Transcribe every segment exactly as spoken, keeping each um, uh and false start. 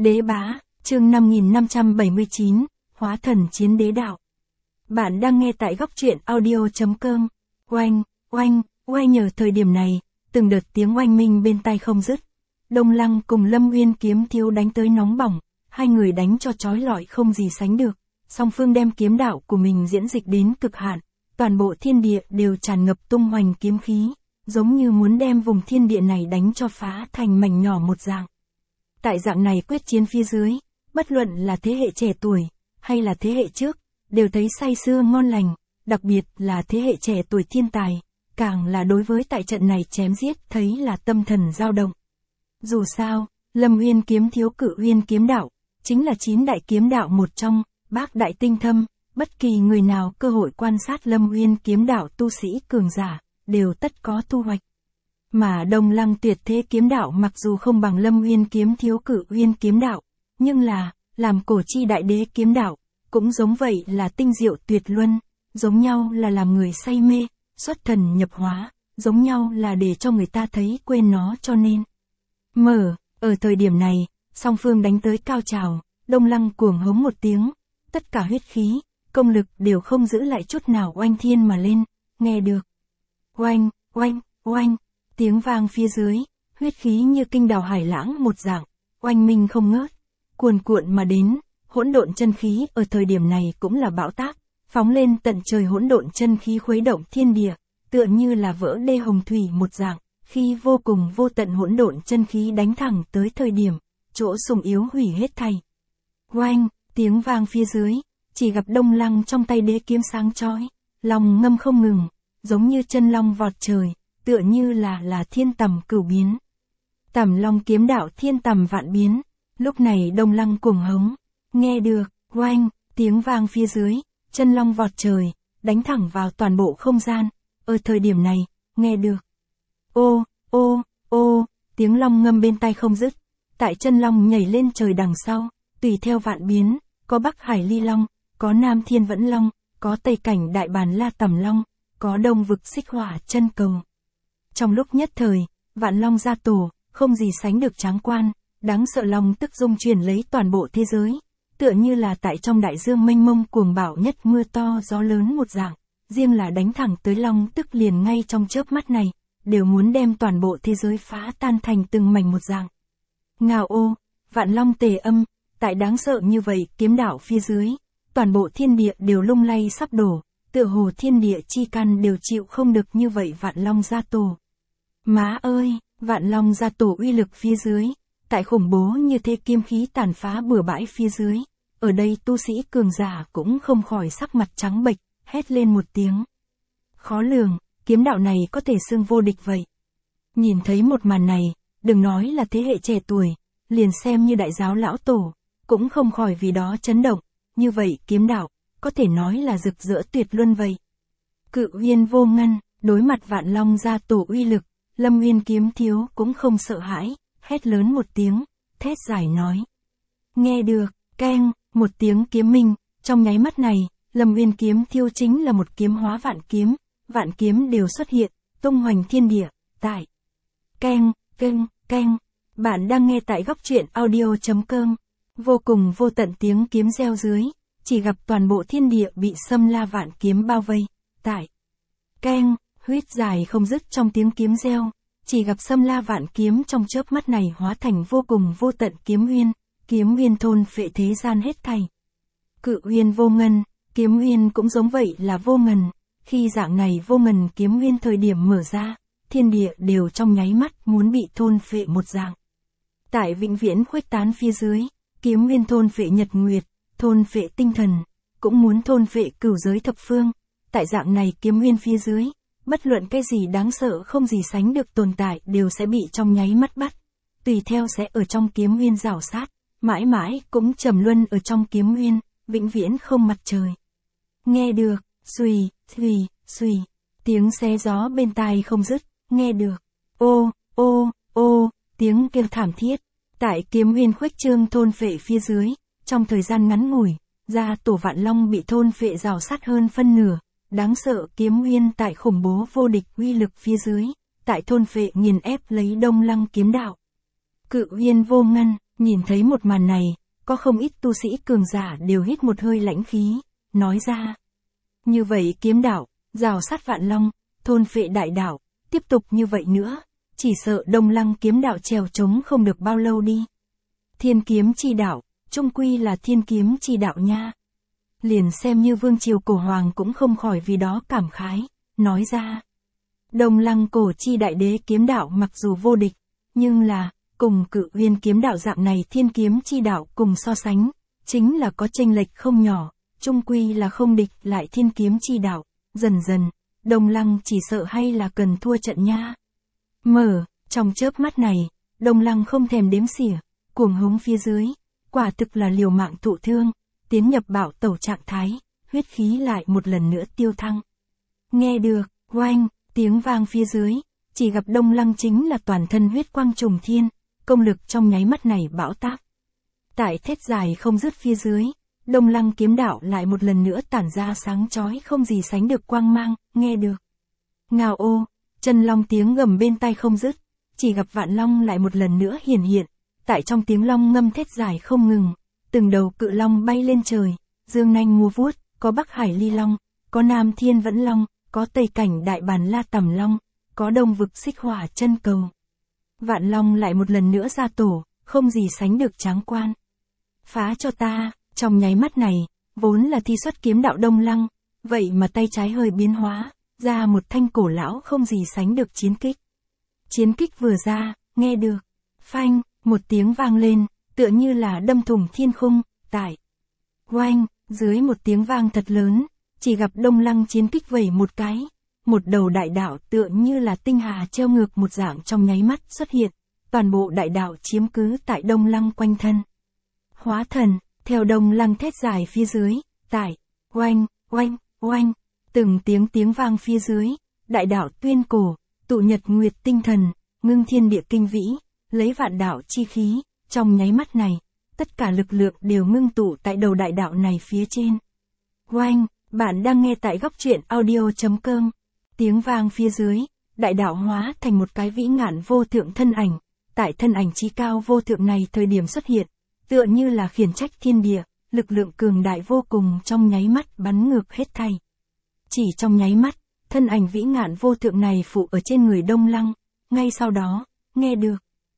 Đế bá, chương năm nghìn năm trăm bảy mươi chín, hóa thần chiến đế đạo. Bạn đang nghe tại góc truyện audio.com. Oanh, oanh, oanh nhờ thời điểm này, từng đợt tiếng oanh minh bên tai không dứt. Đông Lăng cùng Lâm Uyên kiếm thiếu đánh tới nóng bỏng, hai người đánh cho chói lọi không gì sánh được. Song phương đem kiếm đạo của mình diễn dịch đến cực hạn, toàn bộ thiên địa đều tràn ngập tung hoành kiếm khí, giống như muốn đem vùng thiên địa này đánh cho phá thành mảnh nhỏ một dạng. Tại dạng này quyết chiến phía dưới, bất luận là thế hệ trẻ tuổi, hay là thế hệ trước, đều thấy say sưa ngon lành, đặc biệt là thế hệ trẻ tuổi thiên tài, càng là đối với tại trận này chém giết thấy là tâm thần dao động. Dù sao, Lâm Uyên kiếm thiếu Cự Uyên kiếm đạo, chính là chín đại kiếm đạo một trong, bác đại tinh thâm, bất kỳ người nào cơ hội quan sát Lâm Uyên kiếm đạo tu sĩ cường giả, đều tất có thu hoạch. Mà Đông Lăng tuyệt thế kiếm đạo mặc dù không bằng Lâm Uyên kiếm thiếu Cự Uyên kiếm đạo, nhưng là, làm cổ chi đại đế kiếm đạo, cũng giống vậy là tinh diệu tuyệt luân, giống nhau là làm người say mê, xuất thần nhập hóa, giống nhau là để cho người ta thấy quên nó cho nên. Mở, ở thời điểm này, song phương đánh tới cao trào, Đông Lăng cuồng hống một tiếng, tất cả huyết khí, công lực đều không giữ lại chút nào oanh thiên mà lên, nghe được. Oanh, oanh, oanh, tiếng vang phía dưới, huyết khí như kinh đào hải lãng một dạng, oanh minh không ngớt, cuồn cuộn mà đến, hỗn độn chân khí ở thời điểm này cũng là bão táp, phóng lên tận trời hỗn độn chân khí khuấy động thiên địa, tựa như là vỡ đê hồng thủy một dạng, khi vô cùng vô tận hỗn độn chân khí đánh thẳng tới thời điểm, chỗ sùng yếu hủy hết thảy. Oanh, tiếng vang phía dưới, chỉ gặp Đông Lăng trong tay đế kiếm sáng chói, lòng ngâm không ngừng, giống như chân long vọt trời, tựa như là là thiên tầm cửu biến. Tầm long kiếm đạo thiên tầm vạn biến, lúc này Đông Lăng cuồng hống, nghe được, oanh, tiếng vang phía dưới, chân long vọt trời, đánh thẳng vào toàn bộ không gian, ở thời điểm này, nghe được. Ô, ô, ô, tiếng long ngâm bên tai không dứt, tại chân long nhảy lên trời đằng sau, tùy theo vạn biến, có Bắc Hải Ly Long, có Nam Thiên Vẫn Long, có Tây Cảnh Đại Bàn La Tầm Long, có Đông Vực Xích Hỏa Chân Cầu. Trong lúc nhất thời, vạn long ra tổ, không gì sánh được tráng quan, đáng sợ long tức dung chuyển lấy toàn bộ thế giới, tựa như là tại trong đại dương mênh mông cuồng bạo nhất mưa to gió lớn một dạng, riêng là đánh thẳng tới long tức liền ngay trong chớp mắt này, đều muốn đem toàn bộ thế giới phá tan thành từng mảnh một dạng. Ngao ô, vạn long tề âm, tại đáng sợ như vậy kiếm đạo phía dưới, toàn bộ thiên địa đều lung lay sắp đổ, tựa hồ thiên địa chi căn đều chịu không được như vậy vạn long gia tổ. Má ơi, vạn long gia tổ uy lực phía dưới, tại khủng bố như thế kiếm khí tàn phá bừa bãi phía dưới, ở đây tu sĩ cường giả cũng không khỏi sắc mặt trắng bệch, hét lên một tiếng. Khó lường, kiếm đạo này có thể xưng vô địch vậy. Nhìn thấy một màn này, đừng nói là thế hệ trẻ tuổi, liền xem như đại giáo lão tổ, cũng không khỏi vì đó chấn động, như vậy kiếm đạo, có thể nói là rực rỡ tuyệt luân vậy. Cự Uyên vô ngân, đối mặt vạn long gia tổ uy lực, Lâm Uyên kiếm thiếu cũng không sợ hãi, hét lớn một tiếng, thét giải nói. Nghe được, keng, một tiếng kiếm minh, trong nháy mắt này, Lâm Uyên kiếm thiếu chính là một kiếm hóa vạn kiếm, vạn kiếm đều xuất hiện, tung hoành thiên địa, tại. Keng, keng, keng, bạn đang nghe tại góc truyện audio.com, vô cùng vô tận tiếng kiếm reo dưới, chỉ gặp toàn bộ thiên địa bị xâm la vạn kiếm bao vây, tại. Keng, huyết dài không dứt trong tiếng kiếm reo, chỉ gặp xâm la vạn kiếm trong chớp mắt này hóa thành vô cùng vô tận kiếm uyên, kiếm uyên thôn phệ thế gian hết thảy. Cự Uyên vô ngân, kiếm uyên cũng giống vậy là vô ngần, khi dạng này vô ngần kiếm uyên thời điểm mở ra, thiên địa đều trong nháy mắt muốn bị thôn phệ một dạng. Tại vĩnh viễn khuếch tán phía dưới, kiếm uyên thôn phệ nhật nguyệt, thôn phệ tinh thần, cũng muốn thôn phệ cửu giới thập phương, tại dạng này kiếm uyên phía dưới, bất luận cái gì đáng sợ không gì sánh được tồn tại đều sẽ bị trong nháy mắt bắt, tùy theo sẽ ở trong kiếm uyên rảo sát, mãi mãi cũng trầm luân ở trong kiếm uyên, vĩnh viễn không mặt trời. Nghe được, xùy, xùy, xùy, tiếng xé gió bên tai không dứt, nghe được, ô, ô, ô, tiếng kêu thảm thiết, tại kiếm uyên khuếch trương thôn phệ phía dưới, trong thời gian ngắn ngủi, gia tổ vạn long bị thôn phệ rào sát hơn phân nửa, đáng sợ kiếm uyên tại khủng bố vô địch uy lực phía dưới, tại thôn phệ nghiền ép lấy Đông Lăng kiếm đạo. Cự Uyên vô ngân, Nhìn thấy một màn này, có không ít tu sĩ cường giả đều hít một hơi lãnh khí, nói ra. Như vậy kiếm đạo, rào sát vạn long, thôn phệ đại đạo, tiếp tục như vậy nữa, chỉ sợ Đông Lăng kiếm đạo trèo trống không được bao lâu đi. Thiên kiếm chi đạo, chung quy là thiên kiếm chi đạo nha. Liền xem như vương triều cổ hoàng cũng không khỏi vì đó cảm khái, nói ra. Đông Lăng cổ chi đại đế kiếm đạo mặc dù vô địch, nhưng là, cùng Cự Uyên kiếm đạo dạng này thiên kiếm chi đạo cùng so sánh, chính là có chênh lệch không nhỏ, chung quy là không địch lại thiên kiếm chi đạo, dần dần, Đông Lăng chỉ sợ hay là cần thua trận nha. Mở, trong chớp mắt này, Đông Lăng không thèm đếm xỉa, cuồng hống phía dưới, quả thực là liều mạng thụ thương, tiến nhập bạo tẩu trạng thái, huyết khí lại một lần nữa tiêu thăng. Nghe được, oanh, tiếng vang phía dưới, chỉ gặp Đông Lăng chính là toàn thân huyết quang trùng thiên, công lực trong nháy mắt này bão táp. Tại thét dài không dứt phía dưới, Đông Lăng kiếm đạo lại một lần nữa tản ra sáng chói không gì sánh được quang mang, nghe được. Ngao ô, chân long tiếng gầm bên tai không dứt, chỉ gặp vạn long lại một lần nữa hiển hiện, tại trong tiếng long ngâm thét dài không ngừng, từng đầu cự long bay lên trời, dương nanh múa vuốt, có Bắc Hải Ly Long, có Nam Thiên Vẫn Long, có Tây Cảnh Đại Bàn La Tầm Long, có Đông Vực Xích Hỏa Chân Cầu. Vạn long lại một lần nữa ra tổ, không gì sánh được tráng quan. Phá cho ta, trong nháy mắt này, vốn là thi xuất kiếm đạo Đông Lăng, vậy mà tay trái hơi biến hóa, ra một thanh cổ lão không gì sánh được chiến kích. Chiến kích vừa ra, nghe được, phanh, một tiếng vang lên, tựa như là đâm thủng thiên khung, tại. Oanh, dưới một tiếng vang thật lớn, chỉ gặp Đông Lăng chiến kích vẩy một cái, một đầu đại đạo tựa như là tinh hà treo ngược một dạng trong nháy mắt xuất hiện, toàn bộ đại đạo chiếm cứ tại Đông Lăng quanh thân. Hóa thần, theo Đông Lăng thét dài phía dưới, tại, oanh, oanh, oanh, từng tiếng tiếng vang phía dưới, đại đạo tuyên cổ, tụ nhật nguyệt tinh thần, ngưng thiên địa kinh vĩ, lấy vạn đạo chi khí, trong nháy mắt này, tất cả lực lượng đều ngưng tụ tại đầu đại đạo này phía trên. Oanh, bạn đang nghe tại góc truyện audio chấm com. Tiếng vang phía dưới, đại đạo hóa thành một cái vĩ ngạn vô thượng thân ảnh, tại thân ảnh chí cao vô thượng này thời điểm xuất hiện, tựa như là khiển trách thiên địa, lực lượng cường đại vô cùng trong nháy mắt bắn ngược hết thảy. Chỉ trong nháy mắt, thân ảnh vĩ ngạn vô thượng này phụ ở trên người Đông Lăng, ngay sau đó, nghe được.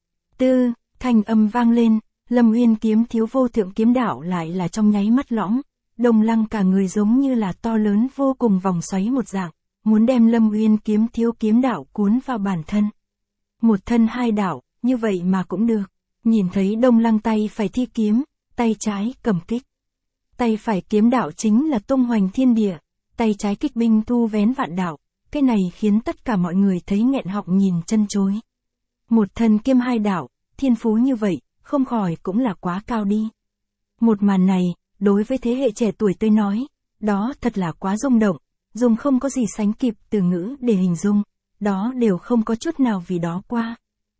Tư, thanh âm vang lên, Lâm Uyên kiếm thiếu vô thượng kiếm đạo lại là trong nháy mắt lõm, Đông Lăng cả người giống như là to lớn vô cùng vòng xoáy một dạng, muốn đem Lâm Uyên kiếm thiếu kiếm đạo cuốn vào bản thân. Một thân hai đạo, như vậy mà cũng được. Nhìn thấy Đông Lăng tay phải thi kiếm, tay trái cầm kích. Tay phải kiếm đạo chính là tung hoành thiên địa, tay trái kích binh thu vén vạn đạo, cái này khiến tất cả mọi người thấy nghẹn họng nhìn chân chối. Một thân kiêm hai đạo, thiên phú như vậy, không khỏi cũng là quá cao đi. Một màn này, đối với thế hệ trẻ tuổi tôi nói, đó thật là quá rung động, dùng không có gì sánh kịp từ ngữ để hình dung, đó đều không có chút nào vì đó qua.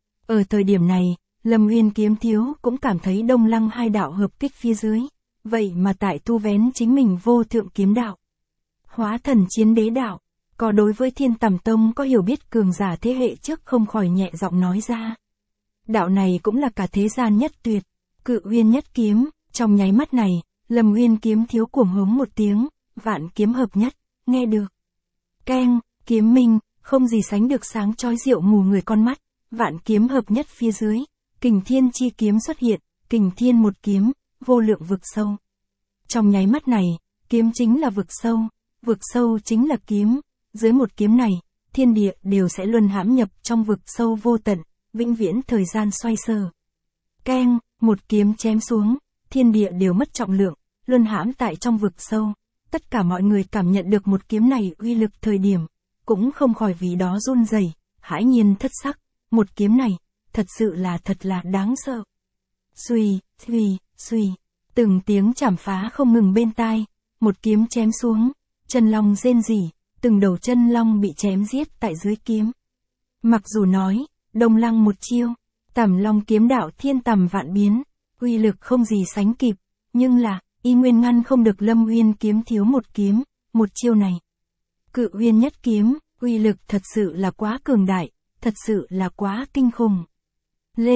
Ở thời điểm này, Lâm Uyên kiếm thiếu cũng cảm thấy Đông Lăng hai đạo hợp kích phía dưới, vậy mà tại thu vén chính mình vô thượng kiếm đạo. Hóa thần chiến đế đạo, có đối với Thiên Tầm Tông có hiểu biết cường giả thế hệ trước không khỏi nhẹ giọng nói ra. Đạo này cũng là cả thế gian nhất tuyệt, Cự Uyên nhất kiếm, trong nháy mắt này, Lâm Uyên kiếm thiếu cuồng hống một tiếng, vạn kiếm hợp nhất, nghe được. Keng, kiếm minh, không gì sánh được sáng chói rượu mù người con mắt, vạn kiếm hợp nhất phía dưới, kình thiên chi kiếm xuất hiện, kình thiên một kiếm, vô lượng vực sâu. Trong nháy mắt này, kiếm chính là vực sâu, vực sâu chính là kiếm, dưới một kiếm này, thiên địa đều sẽ luân hãm nhập trong vực sâu vô tận, vĩnh viễn thời gian xoay sở. Keng, một kiếm chém xuống, thiên địa đều mất trọng lượng, luân hãm tại trong vực sâu. Tất cả mọi người cảm nhận được một kiếm này uy lực thời điểm, cũng không khỏi vì đó run rẩy, hãi nhiên thất sắc, một kiếm này, thật sự là thật là đáng sợ. Xuy, xuy, xuy, từng tiếng chảm phá không ngừng bên tai, một kiếm chém xuống, chân long rên rỉ, từng đầu chân long bị chém giết tại dưới kiếm. Mặc dù nói, Đông Lăng một chiêu, Tầm Long kiếm đạo thiên tầm vạn biến, uy lực không gì sánh kịp, nhưng là, y nguyên ngăn không được Lâm Uyên kiếm thiếu một kiếm, một chiêu này. Cự Uyên nhất kiếm, uy lực thật sự là quá cường đại, thật sự là quá kinh khủng. Lên,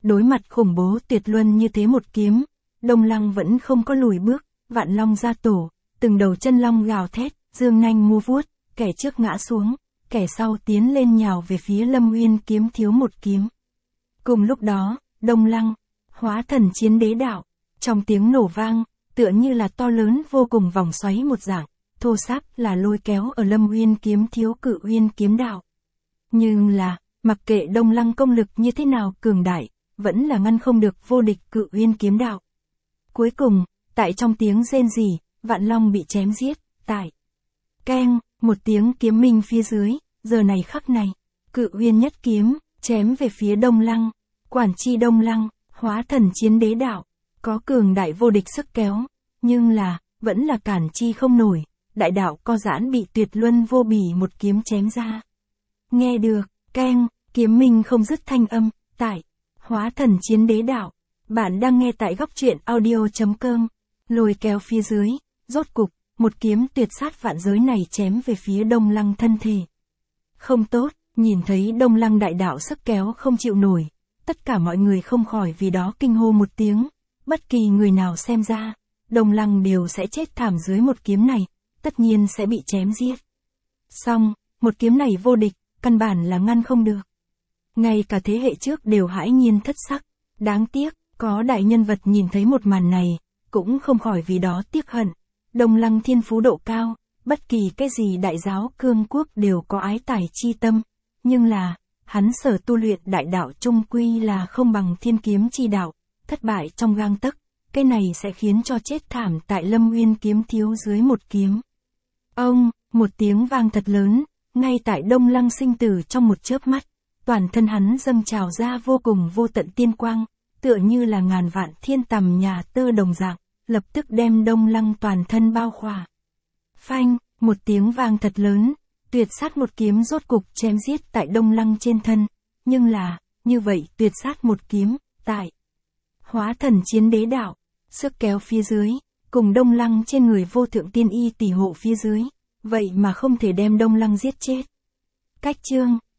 Đối mặt khủng bố tuyệt luân như thế một kiếm, Đông Lăng vẫn không có lùi bước, vạn long ra tổ, từng đầu chân long gào thét, dương nanh mua vuốt, kẻ trước ngã xuống, kẻ sau tiến lên nhào về phía Lâm Uyên kiếm thiếu một kiếm. Cùng lúc đó, Đông Lăng, hóa thần chiến đế đạo, trong tiếng nổ vang, tựa như là to lớn vô cùng vòng xoáy một dạng, thô sáp là lôi kéo ở Lâm Uyên kiếm thiếu Cự Uyên kiếm đạo. Nhưng là, mặc kệ Đông Lăng công lực như thế nào cường đại, vẫn là ngăn không được vô địch Cự Uyên kiếm đạo. Cuối cùng, tại trong tiếng rên rỉ, vạn long bị chém giết, tại keng, một tiếng kiếm minh phía dưới, giờ này khắc này, Cự Uyên nhất kiếm, chém về phía Đông Lăng, quản chi Đông Lăng, hóa thần chiến đế đạo, có cường đại vô địch sức kéo, nhưng là, vẫn là cản chi không nổi, đại đạo co giãn bị tuyệt luân vô bỉ một kiếm chém ra. Nghe được, keng, kiếm minh không dứt thanh âm, tại hóa thần chiến đế đạo, bạn đang nghe tại góc truyện audio.com, lôi kéo phía dưới, rốt cục, một kiếm tuyệt sát vạn giới này chém về phía Đông Lăng thân thể. Không tốt, nhìn thấy Đông Lăng đại đạo sức kéo không chịu nổi, tất cả mọi người không khỏi vì đó kinh hô một tiếng, bất kỳ người nào xem ra, Đông Lăng đều sẽ chết thảm dưới một kiếm này, tất nhiên sẽ bị chém giết. Xong, một kiếm này vô địch, căn bản là ngăn không được. Ngay cả thế hệ trước đều hãi nhiên thất sắc, đáng tiếc, có đại nhân vật nhìn thấy một màn này, cũng không khỏi vì đó tiếc hận. Đông Lăng thiên phú độ cao, bất kỳ cái gì đại giáo cương quốc đều có ái tài chi tâm, nhưng là, hắn sở tu luyện đại đạo trung quy là không bằng thiên kiếm chi đạo, thất bại trong gang tấc, cái này sẽ khiến cho chết thảm tại Lâm Uyên kiếm thiếu dưới một kiếm. Ông, một tiếng vang thật lớn, ngay tại Đông Lăng sinh tử trong một chớp mắt, toàn thân hắn dâng trào ra vô cùng vô tận tiên quang, tựa như là ngàn vạn thiên tầm nhà tơ đồng dạng, lập tức đem Đông Lăng toàn thân bao khỏa. Phanh, một tiếng vang thật lớn, tuyệt sát một kiếm rốt cục chém giết tại Đông Lăng trên thân, nhưng là, như vậy tuyệt sát một kiếm, tại hóa thần chiến đế đạo, sức kéo phía dưới, cùng Đông Lăng trên người vô thượng tiên y tỷ hộ phía dưới, vậy mà không thể đem Đông Lăng giết chết. Cách chương